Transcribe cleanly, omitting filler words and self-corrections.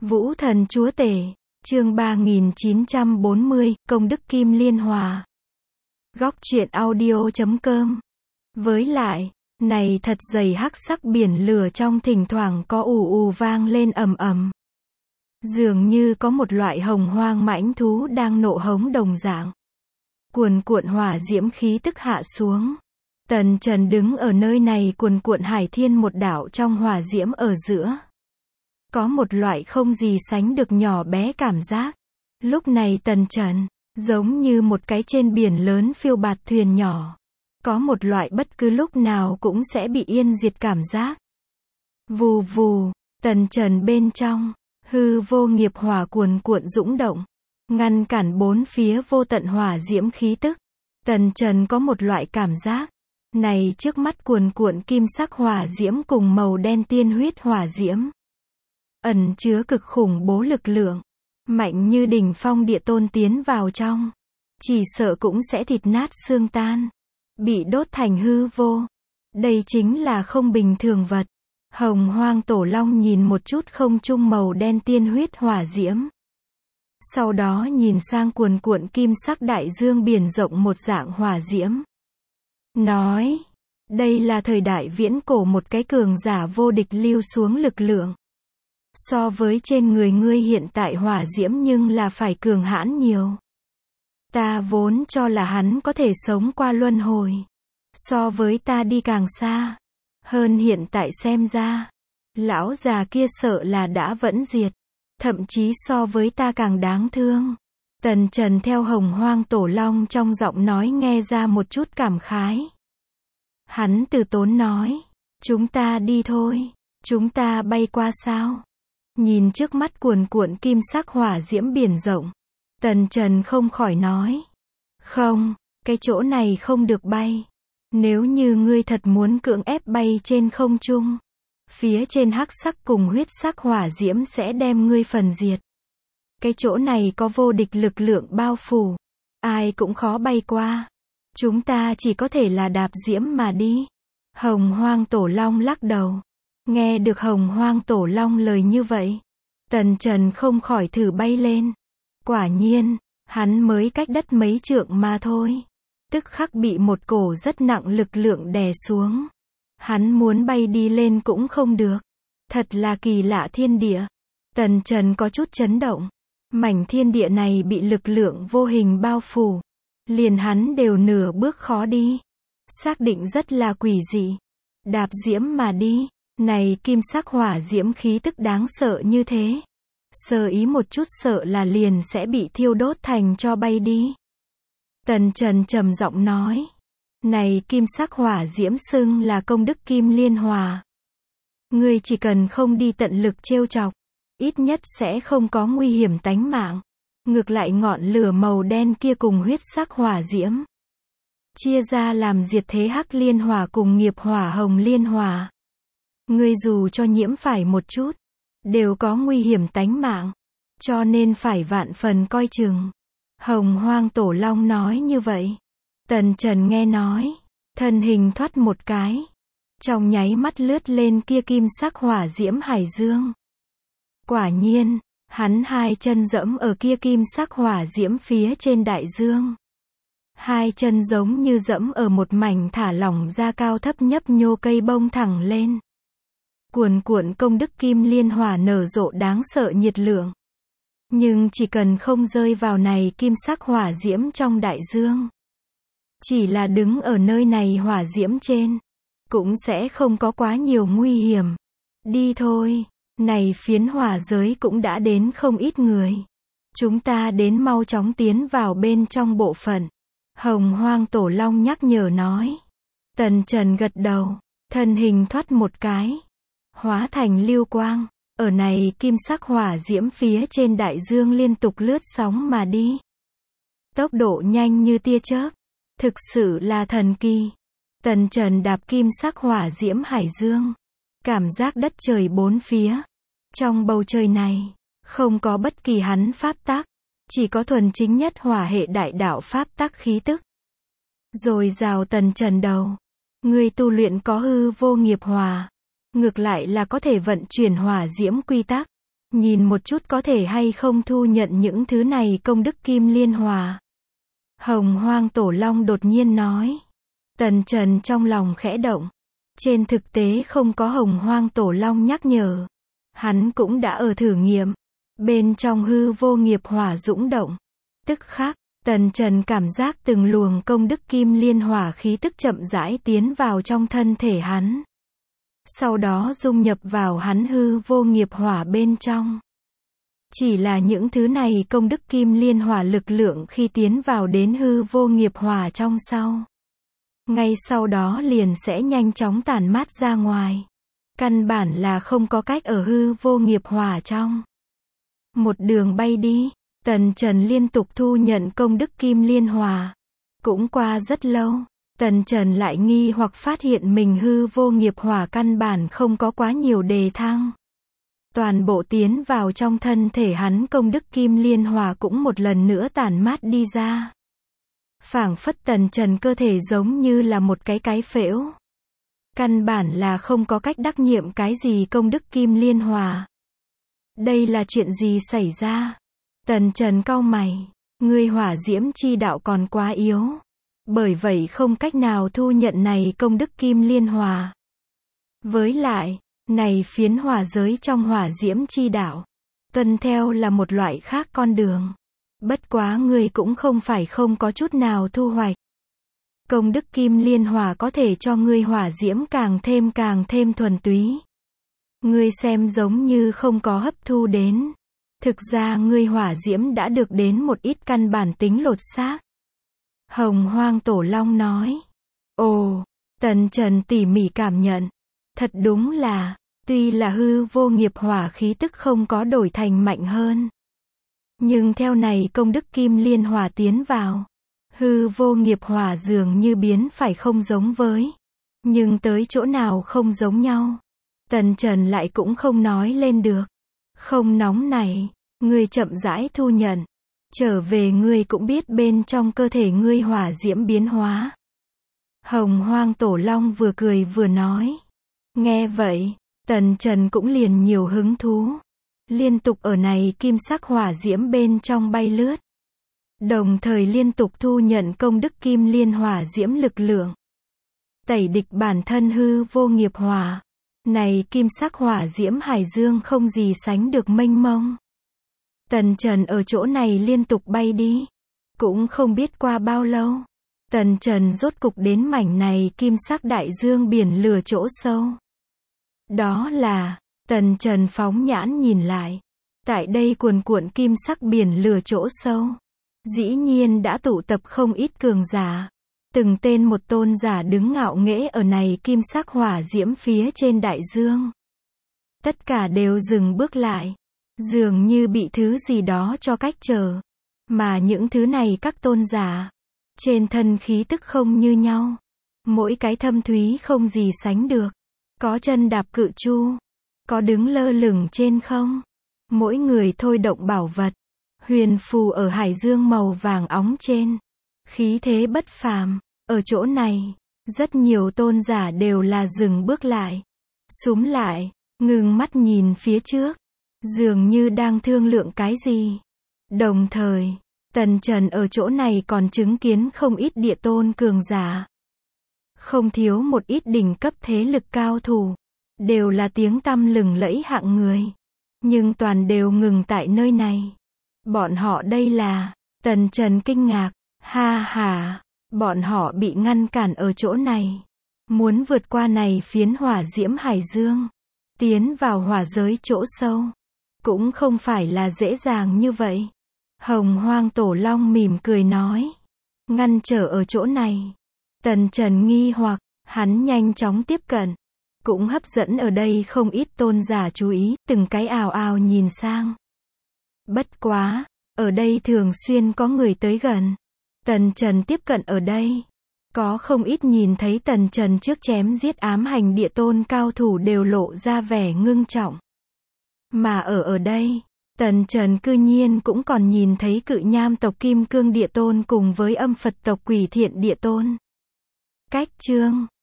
Vũ thần chúa tể, chương 3940, công đức kim liên hòa. Góc truyện audio.com. Với lại, này thật dày hắc sắc biển lửa trong thỉnh thoảng có ù ù vang lên ầm ầm. Dường như có một loại hồng hoang mãnh thú đang nộ hống đồng dạng. Cuồn cuộn hỏa diễm khí tức hạ xuống. Tần Trần đứng ở nơi này cuồn cuộn hải thiên một đảo trong hỏa diễm ở giữa. Có một loại không gì sánh được nhỏ bé cảm giác. Lúc này Tần Trần, giống như một cái trên biển lớn phiêu bạt thuyền nhỏ. Có một loại bất cứ lúc nào cũng sẽ bị yên diệt cảm giác. Vù vù, Tần Trần bên trong, hư vô nghiệp hỏa cuồn cuộn dũng động. Ngăn cản bốn phía vô tận hỏa diễm khí tức. Tần Trần có một loại cảm giác. Này trước mắt cuồn cuộn kim sắc hỏa diễm cùng màu đen tiên huyết hỏa diễm. Ẩn chứa cực khủng bố lực lượng. Mạnh như đỉnh phong địa tôn tiến vào trong. Chỉ sợ cũng sẽ thịt nát xương tan. Bị đốt thành hư vô. Đây chính là không bình thường vật. Hồng Hoang Tổ Long nhìn một chút không trung màu đen tiên huyết hỏa diễm. Sau đó nhìn sang cuồn cuộn kim sắc đại dương biển rộng một dạng hỏa diễm. Nói, đây là thời đại viễn cổ một cái cường giả vô địch lưu xuống lực lượng. So với trên người ngươi hiện tại hỏa diễm nhưng là phải cường hãn nhiều. Ta vốn cho là hắn có thể sống qua luân hồi. So với ta đi càng xa. Hơn hiện tại xem ra. Lão già kia sợ là đã vẫn diệt. Thậm chí so với ta càng đáng thương. Tần Trần theo Hồng Hoang Tổ Long trong giọng nói nghe ra một chút cảm khái. Hắn từ tốn nói. Chúng ta đi thôi. Chúng ta bay qua sao? Nhìn trước mắt cuồn cuộn kim sắc hỏa diễm biển rộng. Tần Trần không khỏi nói. Không, cái chỗ này không được bay. Nếu như ngươi thật muốn cưỡng ép bay trên không trung. Phía trên hắc sắc cùng huyết sắc hỏa diễm sẽ đem ngươi phần diệt. Cái chỗ này có vô địch lực lượng bao phủ. Ai cũng khó bay qua. Chúng ta chỉ có thể là đạp diễm mà đi. Hồng Hoang Tổ Long lắc đầu. Nghe được Hồng Hoang Tổ Long lời như vậy. Tần Trần không khỏi thử bay lên. Quả nhiên, hắn mới cách đất mấy trượng mà thôi. Tức khắc bị một cổ rất nặng lực lượng đè xuống. Hắn muốn bay đi lên cũng không được. Thật là kỳ lạ thiên địa. Tần Trần có chút chấn động. Mảnh thiên địa này bị lực lượng vô hình bao phủ. Liền hắn đều nửa bước khó đi. Xác định rất là quỷ dị. Đạp diễm mà đi. Này kim sắc hỏa diễm khí tức đáng sợ như thế. Sơ ý một chút sợ là liền sẽ bị thiêu đốt thành cho bay đi. Tần Trần trầm giọng nói. Này kim sắc hỏa diễm xưng là công đức kim liên hòa. Ngươi chỉ cần không đi tận lực trêu chọc. Ít nhất sẽ không có nguy hiểm tánh mạng. Ngược lại ngọn lửa màu đen kia cùng huyết sắc hỏa diễm. Chia ra làm diệt thế hắc liên hỏa cùng nghiệp hỏa hồng liên hỏa. Ngươi dù cho nhiễm phải một chút. Đều có nguy hiểm tánh mạng. Cho nên phải vạn phần coi chừng. Hồng Hoang Tổ Long nói như vậy. Tần Trần nghe nói. Thân hình thoát một cái. Trong nháy mắt lướt lên kia kim sắc hỏa diễm hải dương. Quả nhiên, hắn hai chân dẫm ở kia kim sắc hỏa diễm phía trên đại dương. Hai chân giống như dẫm ở một mảnh thả lỏng ra cao thấp nhấp nhô cây bông thẳng lên. Cuồn cuộn công đức kim liên hỏa nở rộ đáng sợ nhiệt lượng. Nhưng chỉ cần không rơi vào này kim sắc hỏa diễm trong đại dương. Chỉ là đứng ở nơi này hỏa diễm trên. Cũng sẽ không có quá nhiều nguy hiểm. Đi thôi. Này phiến hỏa giới cũng đã đến không ít người. Chúng ta đến mau chóng tiến vào bên trong bộ phận. Hồng Hoang Tổ Long nhắc nhở nói. Tần Trần gật đầu. Thân hình thoát một cái. Hóa thành lưu quang. Ở này kim sắc hỏa diễm phía trên đại dương liên tục lướt sóng mà đi. Tốc độ nhanh như tia chớp. Thực sự là thần kỳ. Tần Trần đạp kim sắc hỏa diễm hải dương. Cảm giác đất trời bốn phía. Trong bầu trời này, không có bất kỳ hắn pháp tắc. Chỉ có thuần chính nhất hỏa hệ đại đạo pháp tắc khí tức. Rồi rào Tần Trần đầu. Người tu luyện có hư vô nghiệp hòa. Ngược lại là có thể vận chuyển hỏa diễm quy tắc. nhìn một chút có thể hay không thu nhận những thứ này công đức kim liên hòa. Hồng Hoang Tổ Long đột nhiên nói. Tần Trần trong lòng khẽ động. Trên thực tế không có Hồng Hoang Tổ Long nhắc nhở. Hắn cũng đã ở thử nghiệm. Bên trong hư vô nghiệp hỏa dũng động. Tức khắc, Tần Trần cảm giác từng luồng công đức kim liên hỏa khí tức chậm rãi tiến vào trong thân thể hắn. Sau đó dung nhập vào hắn hư vô nghiệp hỏa bên trong. Chỉ là những thứ này công đức kim liên hỏa lực lượng khi tiến vào đến hư vô nghiệp hỏa trong sau. Ngay sau đó liền sẽ nhanh chóng tản mát ra ngoài. Căn bản là không có cách ở hư vô nghiệp hỏa trong. Một đường bay đi, Tần Trần liên tục thu nhận công đức kim liên hỏa. Cũng qua rất lâu, Tần Trần lại nghi hoặc phát hiện mình hư vô nghiệp hỏa căn bản không có quá nhiều đề thăng. Toàn bộ tiến vào trong thân thể hắn công đức kim liên hỏa cũng một lần nữa tản mát đi ra. Phảng phất Tần Trần cơ thể giống như là một cái phễu. Căn bản là không có cách đắc nhiệm cái gì công đức kim liên hỏa. Đây là chuyện gì xảy ra? Tần Trần cau mày, ngươi hỏa diễm chi đạo còn quá yếu. Bởi vậy không cách nào thu nhận này công đức kim liên hỏa. Với lại, này phiến hỏa giới trong hỏa diễm chi đạo, tuân theo là một loại khác con đường. Bất quá ngươi cũng không phải không có chút nào thu hoạch. Công đức kim liên hỏa có thể cho ngươi hỏa diễm càng thêm thuần túy. Ngươi xem giống như không có hấp thu đến. Thực ra ngươi hỏa diễm đã được đến một ít căn bản tính lột xác. Hồng Hoang Tổ Long nói. Ồ, Tần Trần tỉ mỉ cảm nhận. Thật đúng là, tuy là hư vô nghiệp hỏa khí tức không có đổi thành mạnh hơn. Nhưng theo này công đức kim liên hỏa tiến vào. Hư vô nghiệp hỏa dường như biến phải không giống với. Nhưng tới chỗ nào không giống nhau. Tần Trần lại cũng không nói lên được. Không nóng này, ngươi chậm rãi thu nhận. Trở về ngươi cũng biết bên trong cơ thể ngươi hỏa diễm biến hóa. Hồng Hoang Tổ Long vừa cười vừa nói. Nghe vậy, Tần Trần cũng liền nhiều hứng thú. Liên tục ở này kim sắc hỏa diễm bên trong bay lướt. Đồng thời liên tục thu nhận công đức kim liên hỏa diễm lực lượng. Tẩy địch bản thân hư vô nghiệp hỏa. Này kim sắc hỏa diễm hải dương không gì sánh được mênh mông. Tần Trần ở chỗ này liên tục bay đi. Cũng không biết qua bao lâu. Tần Trần rốt cục đến mảnh này kim sắc đại dương biển lửa chỗ sâu. Đó là, Tần Trần phóng nhãn nhìn lại. Tại đây cuồn cuộn kim sắc biển lửa chỗ sâu. Dĩ nhiên đã tụ tập không ít cường giả. Từng tên một tôn giả đứng ngạo nghễ ở này kim sắc hỏa diễm phía trên đại dương. Tất cả đều dừng bước lại. Dường như bị thứ gì đó cho cách trở. Mà những thứ này các tôn giả. Trên thân khí tức không như nhau. Mỗi cái thâm thúy không gì sánh được. Có chân đạp cự chu. Có đứng lơ lửng trên không. Mỗi người thôi động bảo vật. Huyền phù ở hải dương màu vàng óng trên. Khí thế bất phàm. Ở chỗ này, rất nhiều tôn giả đều là dừng bước lại. Súm lại, ngừng mắt nhìn phía trước. Dường như đang thương lượng cái gì. Đồng thời, Tần Trần ở chỗ này còn chứng kiến không ít địa tôn cường giả. Không thiếu một ít đỉnh cấp thế lực cao thủ. Đều là tiếng tăm lừng lẫy hạng người. Nhưng toàn đều ngừng tại nơi này. Bọn họ đây là, Tần Trần kinh ngạc, ha ha, bọn họ bị ngăn cản ở chỗ này. Muốn vượt qua này phiến hỏa diễm hải dương. Tiến vào hỏa giới chỗ sâu. Cũng không phải là dễ dàng như vậy. Hồng Hoang Tổ Long mỉm cười nói. Ngăn trở ở chỗ này. Tần Trần nghi hoặc, hắn nhanh chóng tiếp cận. Cũng hấp dẫn ở đây không ít tôn giả chú ý, từng cái ào ào nhìn sang. Bất quá, ở đây thường xuyên có người tới gần. Tần Trần tiếp cận ở đây. Có không ít nhìn thấy Tần Trần trước chém giết ám hành địa tôn cao thủ đều lộ ra vẻ ngưng trọng. Mà ở đây, Tần Trần cư nhiên cũng còn nhìn thấy cự nham tộc Kim Cương địa tôn cùng với âm Phật tộc Quỷ Thiện địa tôn. Cách chương